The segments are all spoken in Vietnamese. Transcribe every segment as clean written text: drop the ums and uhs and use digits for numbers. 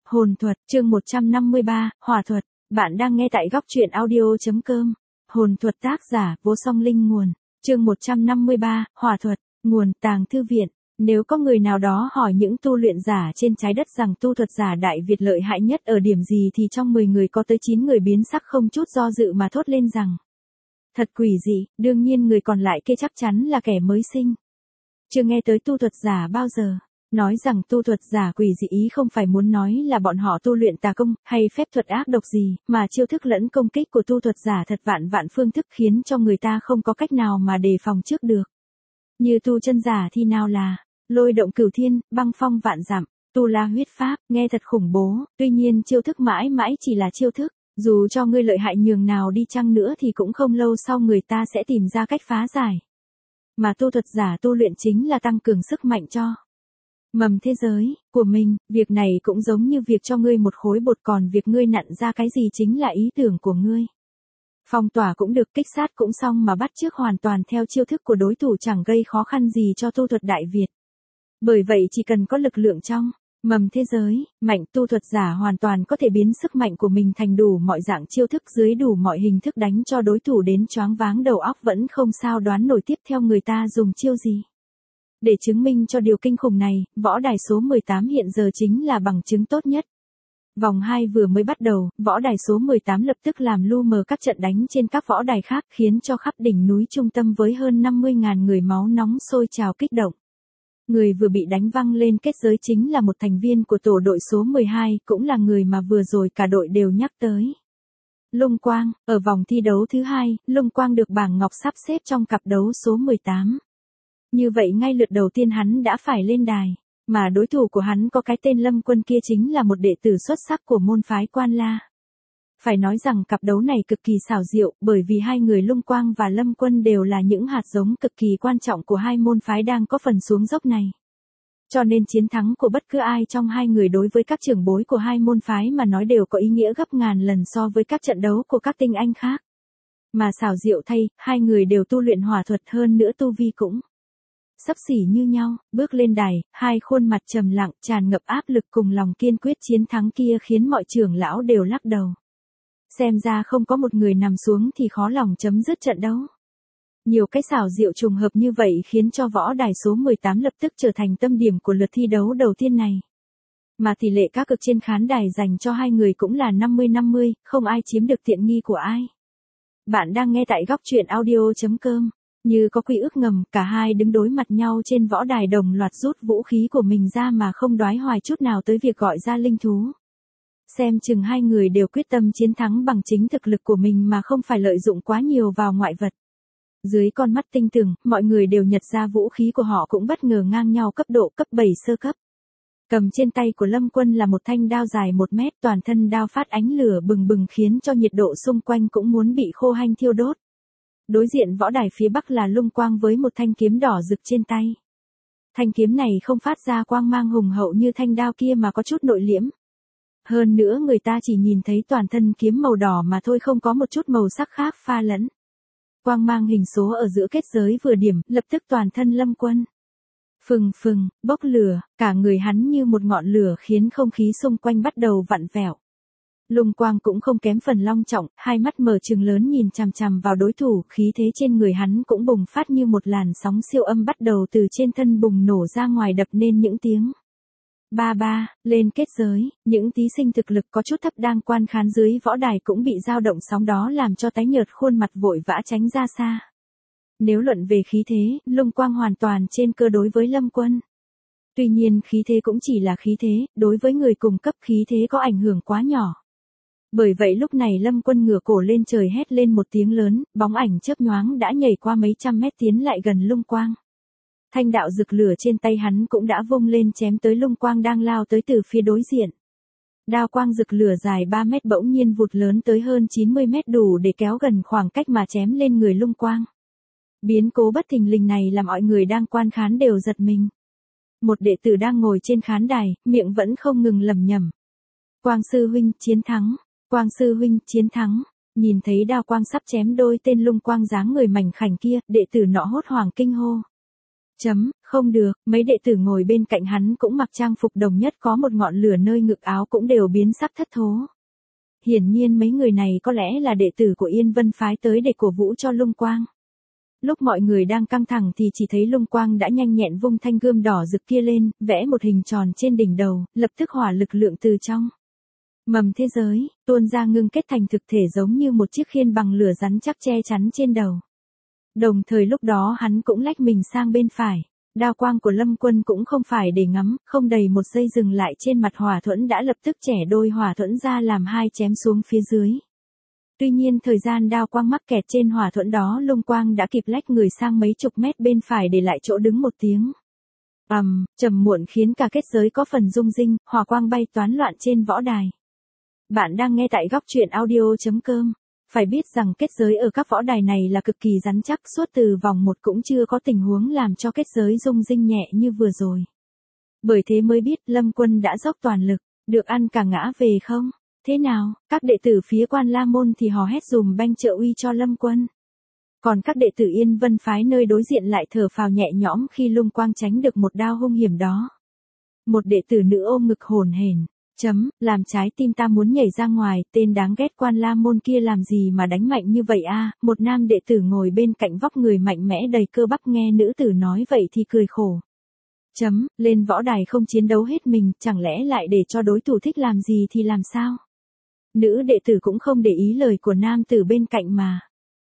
Hồn thuật, chương 153, hỏa thuật. Bạn đang nghe tại góc truyện audio.com. Hồn thuật tác giả, Vô Song Linh nguồn. Chương 153, hỏa thuật. Nguồn, Tàng Thư Viện. Nếu có người nào đó hỏi những tu luyện giả trên trái đất rằng tu thuật giả Đại Việt lợi hại nhất ở điểm gì thì trong 10 người có tới 9 người biến sắc không chút do dự mà thốt lên rằng. Thật quỷ dị, đương nhiên người còn lại kia chắc chắn là kẻ mới sinh. Chưa nghe tới tu thuật giả bao giờ. Nói rằng tu thuật giả quỷ dị ý không phải muốn nói là bọn họ tu luyện tà công, hay phép thuật ác độc gì, mà chiêu thức lẫn công kích của tu thuật giả thật vạn vạn phương thức khiến cho người ta không có cách nào mà đề phòng trước được. Như tu chân giả thì nào là, lôi động cửu thiên, băng phong vạn dặm, tu la huyết pháp, nghe thật khủng bố, tuy nhiên chiêu thức mãi mãi chỉ là chiêu thức, dù cho ngươi lợi hại nhường nào đi chăng nữa thì cũng không lâu sau người ta sẽ tìm ra cách phá giải. Mà tu thuật giả tu luyện chính là tăng cường sức mạnh cho mầm thế giới của mình, việc này cũng giống như việc cho ngươi một khối bột, còn việc ngươi nặn ra cái gì chính là ý tưởng của ngươi. Phong tỏa cũng được, kích sát cũng xong, mà bắt chước hoàn toàn theo chiêu thức của đối thủ chẳng gây khó khăn gì cho tu thuật Đại Việt. Bởi vậy chỉ cần có lực lượng trong mầm thế giới mạnh, tu thuật giả hoàn toàn có thể biến sức mạnh của mình thành đủ mọi dạng chiêu thức dưới đủ mọi hình thức đánh cho đối thủ đến choáng váng đầu óc vẫn không sao đoán nổi tiếp theo người ta dùng chiêu gì. Để chứng minh cho điều kinh khủng này, võ đài số 18 hiện giờ chính là bằng chứng tốt nhất. Vòng 2 vừa mới bắt đầu, võ đài số 18 lập tức làm lu mờ các trận đánh trên các võ đài khác, khiến cho khắp đỉnh núi trung tâm với hơn 50.000 người máu nóng sôi trào kích động. Người vừa bị đánh văng lên kết giới chính là một thành viên của tổ đội số 12, cũng là người mà vừa rồi cả đội đều nhắc tới. Lung Quang, ở vòng thi đấu thứ 2, Lung Quang được bảng ngọc sắp xếp trong cặp đấu số 18. Như vậy ngay lượt đầu tiên hắn đã phải lên đài, mà đối thủ của hắn có cái tên Lâm Quân kia chính là một đệ tử xuất sắc của môn phái Quan La. Phải nói rằng cặp đấu này cực kỳ xảo diệu, bởi vì hai người Lung Quang và Lâm Quân đều là những hạt giống cực kỳ quan trọng của hai môn phái đang có phần xuống dốc này. Cho nên chiến thắng của bất cứ ai trong hai người đối với các trưởng bối của hai môn phái mà nói đều có ý nghĩa gấp ngàn lần so với các trận đấu của các tinh anh khác. Mà xảo diệu thay, hai người đều tu luyện hỏa thuật, hơn nữa tu vi cũng xấp xỉ như nhau. Bước lên đài, hai khuôn mặt trầm lặng, tràn ngập áp lực cùng lòng kiên quyết chiến thắng kia khiến mọi trưởng lão đều lắc đầu. Xem ra không có một người nằm xuống thì khó lòng chấm dứt trận đấu. Nhiều cái xảo diệu trùng hợp như vậy khiến cho võ đài số 18 lập tức trở thành tâm điểm của lượt thi đấu đầu tiên này. Mà tỷ lệ cá cược trên khán đài dành cho hai người cũng là 50-50, không ai chiếm được tiện nghi của ai. Bạn đang nghe tại góc truyện audio.com. Như có quy ước ngầm, cả hai đứng đối mặt nhau trên võ đài đồng loạt rút vũ khí của mình ra mà không đoái hoài chút nào tới việc gọi ra linh thú. Xem chừng hai người đều quyết tâm chiến thắng bằng chính thực lực của mình mà không phải lợi dụng quá nhiều vào ngoại vật. Dưới con mắt tinh tường, mọi người đều nhận ra vũ khí của họ cũng bất ngờ ngang nhau cấp độ cấp 7 sơ cấp. Cầm trên tay của Lâm Quân là một thanh đao dài 1 mét, toàn thân đao phát ánh lửa bừng bừng khiến cho nhiệt độ xung quanh cũng muốn bị khô hanh thiêu đốt. Đối diện võ đài phía bắc là Lung Quang với một thanh kiếm đỏ rực trên tay. Thanh kiếm này không phát ra quang mang hùng hậu như thanh đao kia mà có chút nội liễm. Hơn nữa người ta chỉ nhìn thấy toàn thân kiếm màu đỏ mà thôi, không có một chút màu sắc khác pha lẫn. Quang mang hình số ở giữa kết giới vừa điểm, lập tức toàn thân Lâm Quân phừng phừng, bốc lửa, cả người hắn như một ngọn lửa khiến không khí xung quanh bắt đầu vặn vẹo. Lung Quang cũng không kém phần long trọng, hai mắt mở trừng lớn nhìn chằm chằm vào đối thủ, khí thế trên người hắn cũng bùng phát như một làn sóng siêu âm bắt đầu từ trên thân bùng nổ ra ngoài, đập nên những tiếng ba ba. Lên kết giới, những thí sinh thực lực có chút thấp đang quan khán dưới võ đài cũng bị dao động sóng đó làm cho tái nhợt khuôn mặt, vội vã tránh ra xa. Nếu luận về khí thế, Lung Quang hoàn toàn trên cơ đối với Lâm Quân. Tuy nhiên khí thế cũng chỉ là khí thế, đối với người cùng cấp khí thế có ảnh hưởng quá nhỏ. Bởi vậy lúc này Lâm Quân ngửa cổ lên trời hét lên một tiếng lớn, bóng ảnh chớp nhoáng đã nhảy qua mấy trăm mét tiến lại gần Lung Quang. Thanh đạo rực lửa trên tay hắn cũng đã vung lên chém tới Lung Quang đang lao tới từ phía đối diện. Đao quang rực lửa dài 3 mét bỗng nhiên vụt lớn tới hơn 90 mét, đủ để kéo gần khoảng cách mà chém lên người Lung Quang. Biến cố bất thình lình này làm mọi người đang quan khán đều giật mình. Một đệ tử đang ngồi trên khán đài, miệng vẫn không ngừng lẩm nhẩm. Quang sư huynh chiến thắng, Quang sư huynh chiến thắng. Nhìn thấy đao quang sắp chém đôi tên Lung Quang dáng người mảnh khảnh kia, đệ tử nọ hốt hoảng kinh hô. Không được, mấy đệ tử ngồi bên cạnh hắn cũng mặc trang phục đồng nhất có một ngọn lửa nơi ngực áo cũng đều biến sắc thất thố. Hiển nhiên mấy người này có lẽ là đệ tử của Yên Vân phái tới để cổ vũ cho Lung Quang. Lúc mọi người đang căng thẳng thì chỉ thấy Lung Quang đã nhanh nhẹn vung thanh gươm đỏ rực kia lên, vẽ một hình tròn trên đỉnh đầu, lập tức hỏa lực lượng từ trong mầm thế giới tuôn ra ngưng kết thành thực thể giống như một chiếc khiên bằng lửa rắn chắc che chắn trên đầu. Đồng thời lúc đó hắn cũng lách mình sang bên phải. Đao quang của Lâm Quân cũng không phải để ngắm, không đầy một giây dừng lại trên mặt hỏa thuẫn đã lập tức chẻ đôi hỏa thuẫn ra làm hai chém xuống phía dưới. Tuy nhiên thời gian đao quang mắc kẹt trên hỏa thuẫn đó Lung Quang đã kịp lách người sang mấy chục mét bên phải để lại chỗ đứng một tiếng. Trầm muộn khiến cả kết giới có phần rung rinh, hỏa quang bay toán loạn trên võ đài. Bạn đang nghe tại góc truyện audio.com. Phải biết rằng kết giới ở các võ đài này là cực kỳ rắn chắc, suốt từ vòng 1 cũng chưa có tình huống làm cho kết giới rung rinh nhẹ như vừa rồi. Bởi thế mới biết Lâm Quân đã dốc toàn lực, được ăn cả ngã về không? Thế nào, các đệ tử phía Quan La Môn thì hò hét dùm banh trợ uy cho Lâm Quân. Còn các đệ tử Yên Vân phái nơi đối diện lại thở phào nhẹ nhõm khi Lung Quang tránh được một đao hung hiểm đó. Một đệ tử nữ ôm ngực hổn hển. Làm trái tim ta muốn nhảy ra ngoài, tên đáng ghét Quan La Môn kia làm gì mà đánh mạnh như vậy a? Một nam đệ tử ngồi bên cạnh vóc người mạnh mẽ đầy cơ bắp nghe nữ tử nói vậy thì cười khổ. Lên võ đài không chiến đấu hết mình, chẳng lẽ lại để cho đối thủ thích làm gì thì làm sao? Nữ đệ tử cũng không để ý lời của nam tử bên cạnh mà.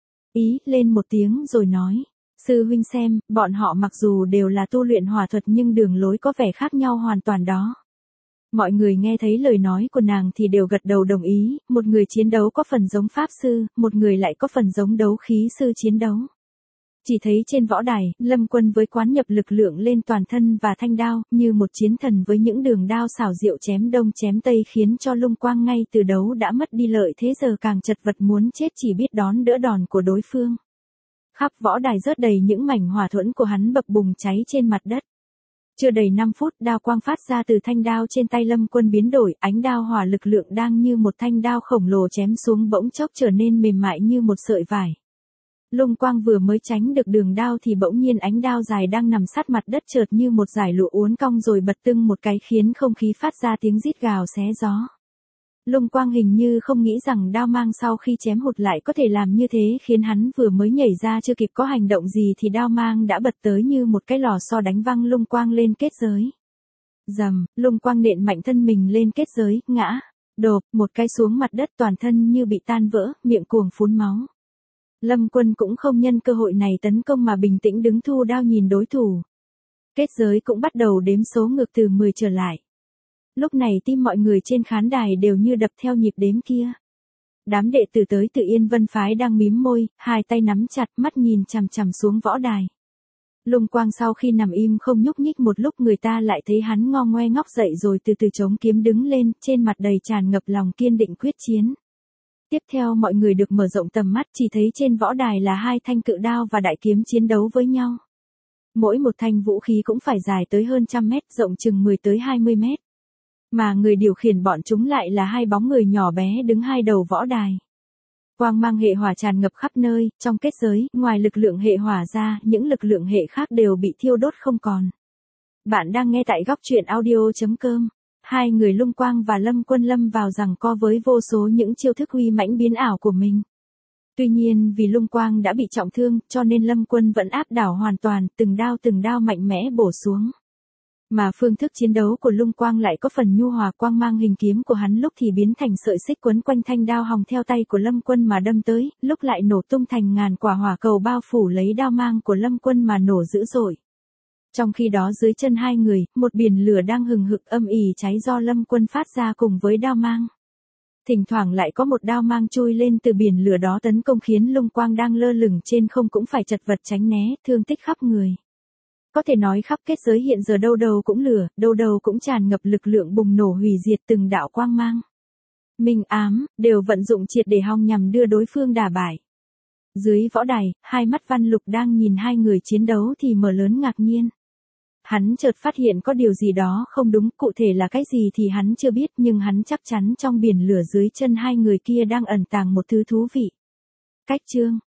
Lên một tiếng rồi nói. Sư huynh xem, bọn họ mặc dù đều là tu luyện hỏa thuật nhưng đường lối có vẻ khác nhau hoàn toàn đó. Mọi người nghe thấy lời nói của nàng thì đều gật đầu đồng ý, một người chiến đấu có phần giống pháp sư, một người lại có phần giống đấu khí sư chiến đấu. Chỉ thấy trên võ đài, Lâm Quân với quán nhập lực lượng lên toàn thân và thanh đao, như một chiến thần với những đường đao xảo diệu chém đông chém tây khiến cho Lung Quang ngay từ đấu đã mất đi lợi thế giờ càng chật vật muốn chết chỉ biết đón đỡ đòn của đối phương. Khắp võ đài rớt đầy những mảnh hỏa thuẫn của hắn bập bùng cháy trên mặt đất. Chưa đầy 5 phút đao quang phát ra từ thanh đao trên tay Lâm Quân biến đổi, ánh đao hỏa lực lượng đang như một thanh đao khổng lồ chém xuống bỗng chốc trở nên mềm mại như một sợi vải. Lung Quang vừa mới tránh được đường đao thì bỗng nhiên ánh đao dài đang nằm sát mặt đất chợt như một dải lụa uốn cong rồi bật tưng một cái khiến không khí phát ra tiếng rít gào xé gió. Lung Quang hình như không nghĩ rằng đao mang sau khi chém hụt lại có thể làm như thế khiến hắn vừa mới nhảy ra chưa kịp có hành động gì thì đao mang đã bật tới như một cái lò xo đánh văng Lung Quang lên kết giới. Lung Quang nện mạnh thân mình lên kết giới, ngã, đột, một cái xuống mặt đất toàn thân như bị tan vỡ, miệng cuồng phun máu. Lâm Quân cũng không nhân cơ hội này tấn công mà bình tĩnh đứng thu đao nhìn đối thủ. Kết giới cũng bắt đầu đếm số ngược từ 10 trở lại. Lúc này tim mọi người trên khán đài đều như đập theo nhịp đếm kia. Đám đệ tử tới từ Yên Vân phái đang mím môi, hai tay nắm chặt mắt nhìn chằm chằm xuống võ đài. Lung Quang sau khi nằm im không nhúc nhích một lúc người ta lại thấy hắn ngo ngoe ngóc dậy rồi từ từ chống kiếm đứng lên, trên mặt đầy tràn ngập lòng kiên định quyết chiến. Tiếp theo mọi người được mở rộng tầm mắt chỉ thấy trên võ đài là hai thanh cự đao và đại kiếm chiến đấu với nhau. Mỗi một thanh vũ khí cũng phải dài tới hơn 100 mét, rộng chừng 10 tới 20 mét. Mà người điều khiển bọn chúng lại là hai bóng người nhỏ bé đứng hai đầu võ đài. Quang mang hệ hỏa tràn ngập khắp nơi, trong kết giới, ngoài lực lượng hệ hỏa ra, những lực lượng hệ khác đều bị thiêu đốt không còn. Bạn đang nghe tại góc truyện audio.com. Hai người Lung Quang và Lâm Quân lâm vào giằng co với vô số những chiêu thức uy mãnh biến ảo của mình. Tuy nhiên vì Lung Quang đã bị trọng thương, cho nên Lâm Quân vẫn áp đảo hoàn toàn, từng đao mạnh mẽ bổ xuống. Mà phương thức chiến đấu của Lung Quang lại có phần nhu hòa, quang mang hình kiếm của hắn lúc thì biến thành sợi xích quấn quanh thanh đao hòng theo tay của Lâm Quân mà đâm tới, lúc lại nổ tung thành ngàn quả hỏa cầu bao phủ lấy đao mang của Lâm Quân mà nổ dữ dội. Trong khi đó dưới chân hai người, một biển lửa đang hừng hực âm ỉ cháy do Lâm Quân phát ra cùng với đao mang. Thỉnh thoảng lại có một đao mang chui lên từ biển lửa đó tấn công khiến Lung Quang đang lơ lửng trên không cũng phải chật vật tránh né, thương tích khắp người. Có thể nói khắp kết giới hiện giờ đâu đâu cũng lửa, đâu đâu cũng tràn ngập lực lượng bùng nổ hủy diệt từng đạo quang mang. Minh ám, đều vận dụng triệt để hòng nhằm đưa đối phương đả bại. Dưới võ đài, hai mắt Văn Lục đang nhìn hai người chiến đấu thì mở lớn ngạc nhiên. Hắn chợt phát hiện có điều gì đó không đúng, cụ thể là cái gì thì hắn chưa biết nhưng hắn chắc chắn trong biển lửa dưới chân hai người kia đang ẩn tàng một thứ thú vị. Cách chương,